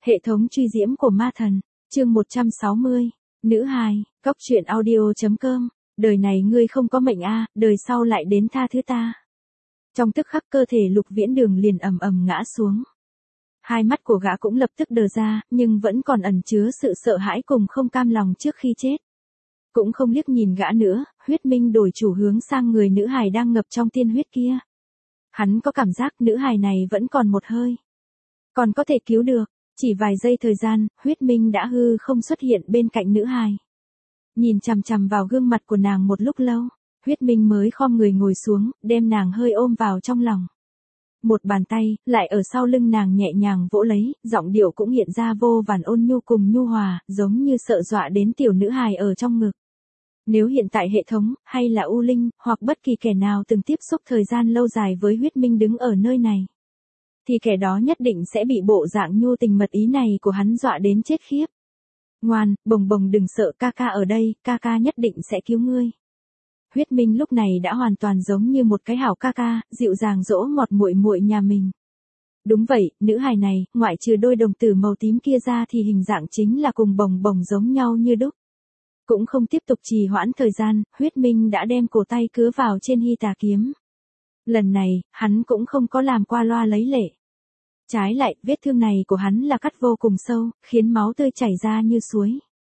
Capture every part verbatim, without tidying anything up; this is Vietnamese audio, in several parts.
Hệ thống truy diễm của ma thần, chương một trăm sáu mươi, nữ hài, góc truyện audio.com, đời này ngươi không có mệnh a, đời sau lại đến tha thứ ta. Trong tức khắc cơ thể Lục Viễn Đường liền ầm ầm ngã xuống. Hai mắt của gã cũng lập tức đờ ra, nhưng vẫn còn ẩn chứa sự sợ hãi cùng không cam lòng trước khi chết. Cũng không liếc nhìn gã nữa, huyết minh đổi chủ hướng sang người nữ hài đang ngập trong tiên huyết kia. Hắn có cảm giác nữ hài này vẫn còn một hơi. Còn có thể cứu được. Chỉ vài giây thời gian, huyết minh đã hư không xuất hiện bên cạnh nữ hài. Nhìn chằm chằm vào gương mặt của nàng một lúc lâu, huyết minh mới khom người ngồi xuống, đem nàng hơi ôm vào trong lòng. Một bàn tay, lại ở sau lưng nàng nhẹ nhàng vỗ lấy, giọng điệu cũng hiện ra vô vàn ôn nhu cùng nhu hòa, giống như sợ dọa đến tiểu nữ hài ở trong ngực. Nếu hiện tại hệ thống, hay là U Linh, hoặc bất kỳ kẻ nào từng tiếp xúc thời gian lâu dài với huyết minh đứng ở nơi này, thì kẻ đó nhất định sẽ bị bộ dạng nhu tình mật ý này của hắn dọa đến chết khiếp. Ngoan, bồng bồng đừng sợ, ca ca ở đây, ca ca nhất định sẽ cứu ngươi. Huyết minh lúc này đã hoàn toàn giống như một cái hảo ca ca, dịu dàng dỗ ngọt muội muội nhà mình. Đúng vậy, nữ hài này, ngoại trừ đôi đồng tử màu tím kia ra thì hình dạng chính là cùng bồng bồng giống nhau như đúc. Cũng không tiếp tục trì hoãn thời gian, huyết minh đã đem cổ tay cứa vào trên hy tà kiếm. Lần này, hắn cũng không có làm qua loa lấy lệ. Trái lại, vết thương này của hắn là cắt vô cùng sâu, khiến máu tươi chảy ra như suối.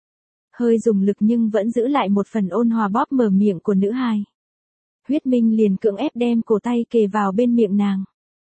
Hơi dùng lực nhưng vẫn giữ lại một phần ôn hòa bóp mở miệng của nữ hài. Huyết minh liền cưỡng ép đem cổ tay kề vào bên miệng nàng.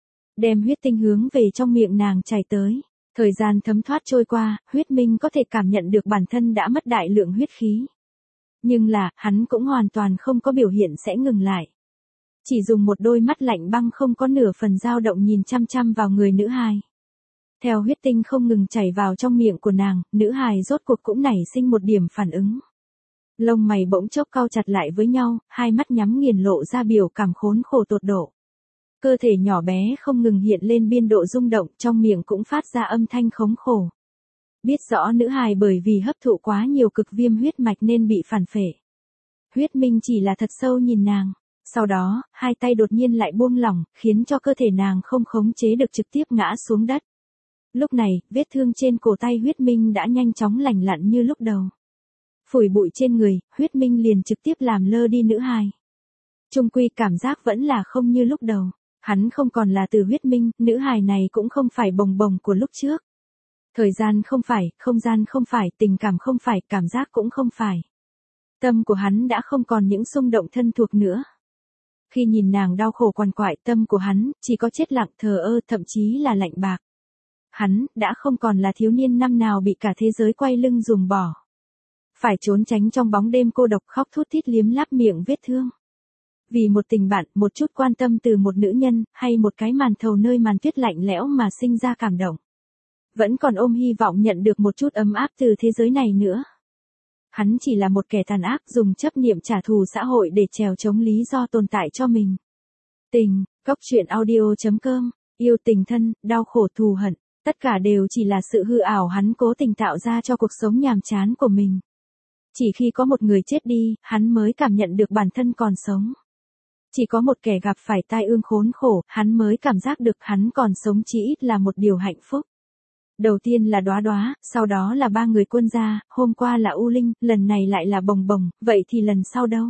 Đem huyết tinh hướng về trong miệng nàng chảy tới. Thời gian thấm thoát trôi qua, huyết minh có thể cảm nhận được bản thân đã mất đại lượng huyết khí. Nhưng là, hắn cũng hoàn toàn không có biểu hiện sẽ ngừng lại. Chỉ dùng một đôi mắt lạnh băng không có nửa phần dao động nhìn chăm chăm vào người nữ hài. Theo huyết tinh không ngừng chảy vào trong miệng của nàng, nữ hài rốt cuộc cũng nảy sinh một điểm phản ứng. Lông mày bỗng chốc cau chặt lại với nhau, hai mắt nhắm nghiền lộ ra biểu cảm khốn khổ tột độ. Cơ thể nhỏ bé không ngừng hiện lên biên độ rung động, trong miệng cũng phát ra âm thanh khống khổ. Biết rõ nữ hài bởi vì hấp thụ quá nhiều cực viêm huyết mạch nên bị phản phệ. Huyết minh chỉ là thật sâu nhìn nàng. Sau đó, hai tay đột nhiên lại buông lỏng, khiến cho cơ thể nàng không khống chế được trực tiếp ngã xuống đất. Lúc này, vết thương trên cổ tay huyết minh đã nhanh chóng lành lặn như lúc đầu. Phủi bụi trên người, huyết minh liền trực tiếp làm lơ đi nữ hài. Chung quy cảm giác vẫn là không như lúc đầu. Hắn không còn là từ huyết minh, nữ hài này cũng không phải bồng bồng của lúc trước. Thời gian không phải, không gian không phải, tình cảm không phải, cảm giác cũng không phải. Tâm của hắn đã không còn những xung động thân thuộc nữa. Khi nhìn nàng đau khổ quằn quại, tâm của hắn chỉ có chết lặng thờ ơ, thậm chí là lạnh bạc. Hắn đã không còn là thiếu niên năm nào bị cả thế giới quay lưng ruồng bỏ. Phải trốn tránh trong bóng đêm cô độc khóc thút thít liếm láp miệng vết thương. Vì một tình bạn, một chút quan tâm từ một nữ nhân, hay một cái màn thầu nơi màn tuyết lạnh lẽo mà sinh ra cảm động. Vẫn còn ôm hy vọng nhận được một chút ấm áp từ thế giới này nữa. Hắn chỉ là một kẻ tàn ác dùng chấp niệm trả thù xã hội để trèo chống lý do tồn tại cho mình. Tình, góc truyện audio.com, yêu tình thân, đau khổ thù hận, tất cả đều chỉ là sự hư ảo hắn cố tình tạo ra cho cuộc sống nhàm chán của mình. Chỉ khi có một người chết đi, hắn mới cảm nhận được bản thân còn sống. Chỉ có một kẻ gặp phải tai ương khốn khổ, hắn mới cảm giác được hắn còn sống chỉ ít là một điều hạnh phúc. Đầu tiên là Đóa Đóa, sau đó là ba người quân gia, hôm qua là U Linh, lần này lại là Bồng Bồng, vậy thì lần sau đâu?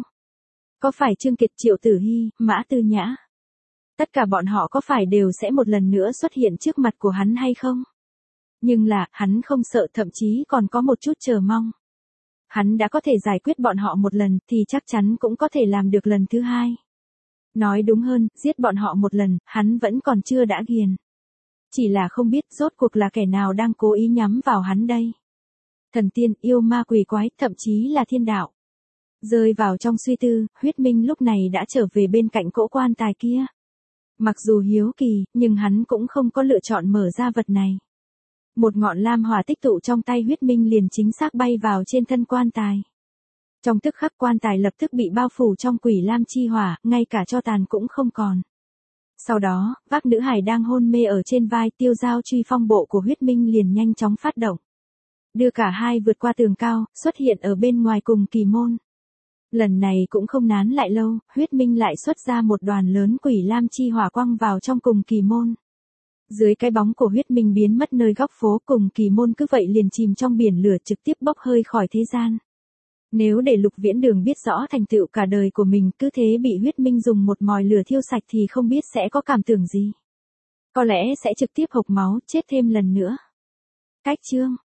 Có phải Trương Kiệt, Triệu Tử Hy, Mã Tư Nhã? Tất cả bọn họ có phải đều sẽ một lần nữa xuất hiện trước mặt của hắn hay không? Nhưng là, hắn không sợ, thậm chí còn có một chút chờ mong. Hắn đã có thể giải quyết bọn họ một lần, thì chắc chắn cũng có thể làm được lần thứ hai. Nói đúng hơn, giết bọn họ một lần, hắn vẫn còn chưa đã ghiền. Chỉ là không biết rốt cuộc là kẻ nào đang cố ý nhắm vào hắn đây. Thần tiên, yêu ma quỷ quái, thậm chí là thiên đạo. Rơi vào trong suy tư, huyết minh lúc này đã trở về bên cạnh cỗ quan tài kia. Mặc dù hiếu kỳ, nhưng hắn cũng không có lựa chọn mở ra vật này. Một ngọn lam hỏa tích tụ trong tay huyết minh liền chính xác bay vào trên thân quan tài. Trong tức khắc quan tài lập tức bị bao phủ trong quỷ lam chi hỏa, ngay cả tro tàn cũng không còn. Sau đó, vác nữ hài đang hôn mê ở trên vai, tiêu dao truy phong bộ của huyết minh liền nhanh chóng phát động. Đưa cả hai vượt qua tường cao, xuất hiện ở bên ngoài cùng kỳ môn. Lần này cũng không nán lại lâu, huyết minh lại xuất ra một đoàn lớn quỷ lam chi hỏa quăng vào trong cùng kỳ môn. Dưới cái bóng của huyết minh biến mất nơi góc phố, cùng kỳ môn cứ vậy liền chìm trong biển lửa, trực tiếp bốc hơi khỏi thế gian. Nếu để Lục Viễn Đường biết rõ thành tựu cả đời của mình cứ thế bị huyết minh dùng một mồi lửa thiêu sạch thì không biết sẽ có cảm tưởng gì. Có lẽ sẽ trực tiếp hộc máu, chết thêm lần nữa. Cách chương